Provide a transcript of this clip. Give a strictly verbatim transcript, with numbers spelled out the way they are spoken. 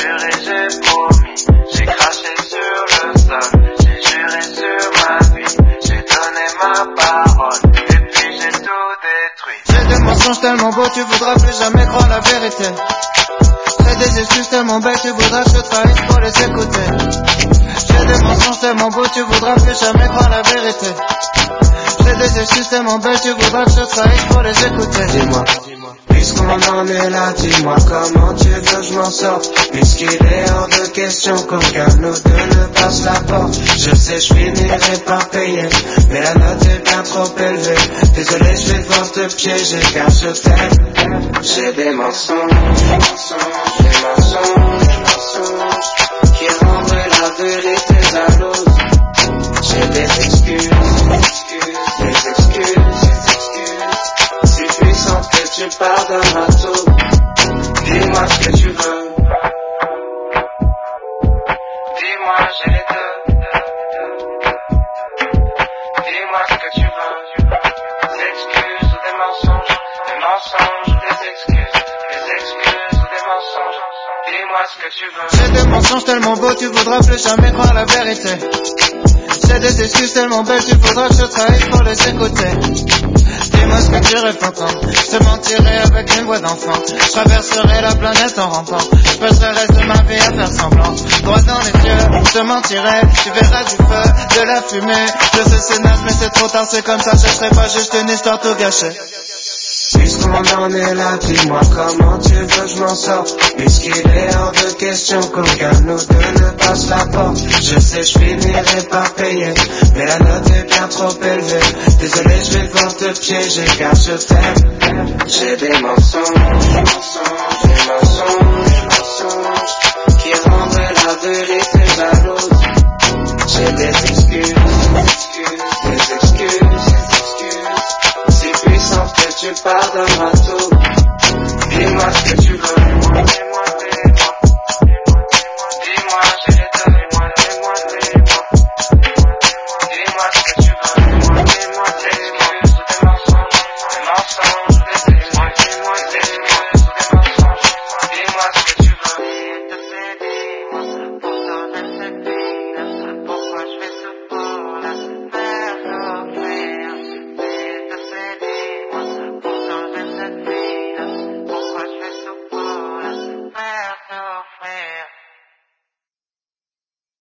juré, j'ai promis, j'ai craché sur le sol, j'ai juré sur ma vie, j'ai donné ma parole, et puis j'ai tout détruit. J'ai des mensonges tellement beaux, tu voudras plus jamais croire la vérité. J'ai des excuses tellement belles, tu voudras que je trahisse pour les écouter. J'ai des mensonges tellement beaux, tu voudras plus jamais croire la vérité. J'ai des excuses tellement belles, tu voudras que je trahisse pour les écouter. Dis-moi, puisqu'on en est là, dis-moi comment tu veux que je m'en sorte. Puisqu'il est hors de question qu'aucun de nous deux ne passe la porte. Je sais, je finirai par payer, mais la note est bien trop élevée. Désolé, je vais devoir te piéger car je t'aime. J'ai des mensonges, des mensonges, des mensonges, des mensonges qui rendraient la vérité à l'autre. J'ai des excuses, des excuses, des excuses, des excuses si puissantes que tu pardonnes à tout. Dis-moi ce que tu veux. Dis-moi, j'ai les deux. Dis-moi ce que tu veux. Des excuses ou des mensonges. Des mensonges ou des excuses. Des excuses ou des mensonges. Dis-moi ce que tu veux. J'ai des mensonges tellement beaux, tu voudras plus jamais croire la vérité. J'ai des excuses tellement belles, tu voudras que je trahisse pour les écouter. Dis-moi ce que tu rêves d'entendre. Je te mentirai avec une voix d'enfant. Je traverserai la planète en rampant. Je passerai le reste de ma vie à faire semblant. Droit dans les yeux, je te mentirai. Tu verras du feu, de la fumée. Je sais c'est naze mais c'est trop tard, c'est comme ça. Je serai pas juste une histoire tout gâchée. Puisqu'on en est là, dis-moi comment tu veux que je m'en sorte. Puisqu'il est hors de question qu'aucun de nous deux ne passe la porte. Je sais, je finirai par payer, mais la note est bien trop élevée. Désolé, je vais devoir te piéger car je t'aime. J'ai des mensonges, des mensonges, des mensonges, des mensonges qui rendraient la vérité jalouse. J'ai des excuses, des excuses, des excuses, des excuses si puissantes que tu pardonneras tout. Dis-moi ce que tu veux. Dis-moi, dis-moi, dis-moi. Dis-moi, j'ai les deux. Dis-moi, dis-moi, dis-moi. Dis-moi ce que tu veux. Dis-moi, dis-moi, dis-moi. Des excuses ou des mensonges. Des mensonges ou des excuses. Dis-moi, des excuses ou des mensonges. Dis-moi ce que tu veux. S'il te plaît, dis-moi, pour sauver cette vie, pourquoi je fais tout pour la faire souffrir. S'il te plaît, dis-moi, pour sauver cette vie, pourquoi je fais tout pour la faire souffrir.